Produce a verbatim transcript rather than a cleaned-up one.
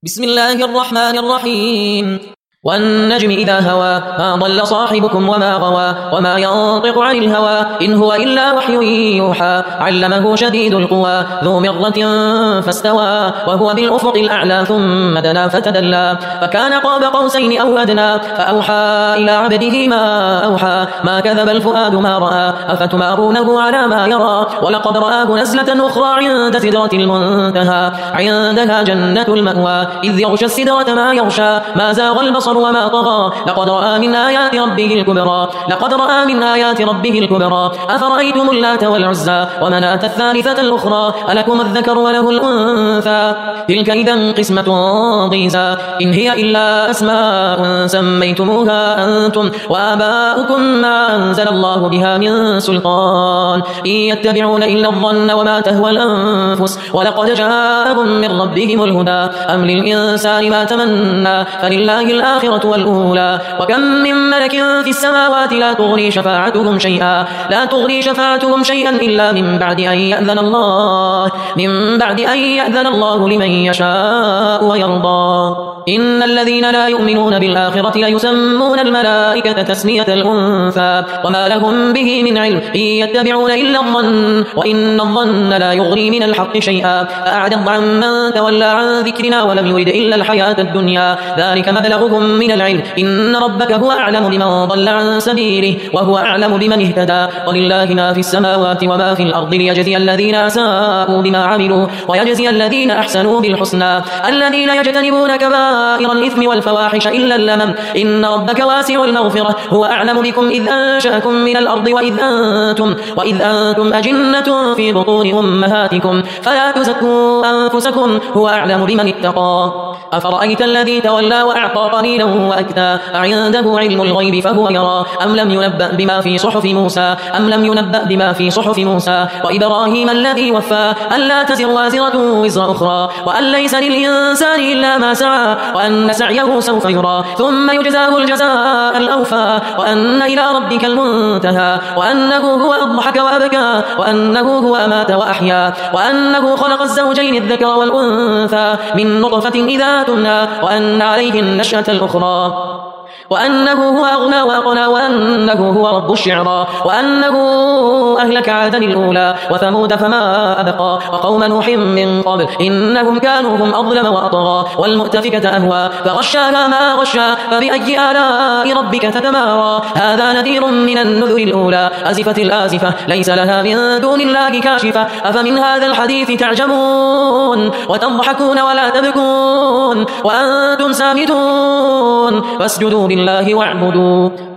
بسم الله الرحمن الرحيم والنجم إذا هوى ما ضل صاحبكم وما غوى وما ينطق عن الهوى إن هو إلا وحي يوحى علمه شديد القوى ذو مرة فاستوى وهو بالأفق الأعلى ثم دنا فتدلى فكان قاب قوسين أو أدنى فأوحى إلى عبده ما أوحى ما كذب الفؤاد ما رأى أفتمارونه على ما يرى ولقد رآه نزلة أخرى عند سدرة المنتهى عندها جنة المأوى إذ يغشى السدرة ما يغشى ما زاغ البصر وما طغى لقد رأى من آيات ربه الكبرى لقد رأى من آيات ربه الكبرى أفرأيتم اللات والعزى ومناة الثالثة الأخرى ألكم الذكر وله الأنثى تلك إذا قسمة ضيزى إن هي إلا أسماء سميتموها أنتم وآباؤكم ما أنزل الله بها من سلطان إن يتبعون إلا الظن وما تهوى الأنفس ولقد جاءهم من ربهم الهدى أم للإنسان ما تمنى فلله الآخرة والأولى وكم من ملك في السماوات لا تغني شفاعتهم شيئا لا تغني شفاعتهم شيئا إلا من بعد أن يأذن الله من بعد أن يأذن الله لمن يشاء ويرضى إن الذين لا يؤمنون بالآخرة ليسمون الملائكة تسمية الأنثى وما لهم به من علم إن يتبعون إلا الظن وإن الظن لا يغني من الحق شيئا أعرض عن من تولى عن ذكرنا ولم يرد إلا الحياة الدنيا ذلك مبلغهم من العلم إن ربك هو أعلم بمن ضل عن سبيله وهو أعلم بمن اهتدى ولله ما في السماوات وما في الأرض ليجزي الذين أساءوا بما عملوا ويجزي الذين أحسنوا بالحسنى الذين يجتنبون كبائر الإثم والفواحش إلا اللمم إن ربك واسع المغفرة هو أعلم بكم إذ أنشأكم من الأرض وإذ أنتم, وإذ أنتم أجنة في بطون أمهاتكم فلا تزكوا أنفسكم هو أعلم بمن اتقى أفرأيت الذي تولى وأعطى قليلا وأكدى أعنده علم الغيب فهو يرى أم لم ينبأ بما في صحف موسى أم لم ينبأ بما في صحف موسى وإبراهيم الذي وفى ألا تزر وازرة وزر أخرى وأن ليس للإنسان إلا ما سعى وأن سعيه سوف يرى ثم يجزاه الجزاء الأوفى وأن إلى ربك المنتهى وأنه هو أضحك وأبكى وأنه هو أمات وأحيا وأنه خلق الزوجين الذكر والأنثى من نطفة إذا تمنى وأن عليه النشأة الأخرى وأنه هو أغنى وأقنى وأنه هو رب الشعرى وأنه أهلك عادا الأولى وثمود فما أبقى وقوم نوح من قبل إنهم كانوا هم أظلم وأطغى والمؤتفكة أهوى فغشاها ما غشى فبأي آلاء ربك تتمارى هذا نذير من النذر الأولى أزفت الآزفة ليس لها من دون الله كاشفة أفمن هذا الحديث تعجبون وتضحكون ولا تبكون وأنتم سامدون فاسجدوا لله واعبدوا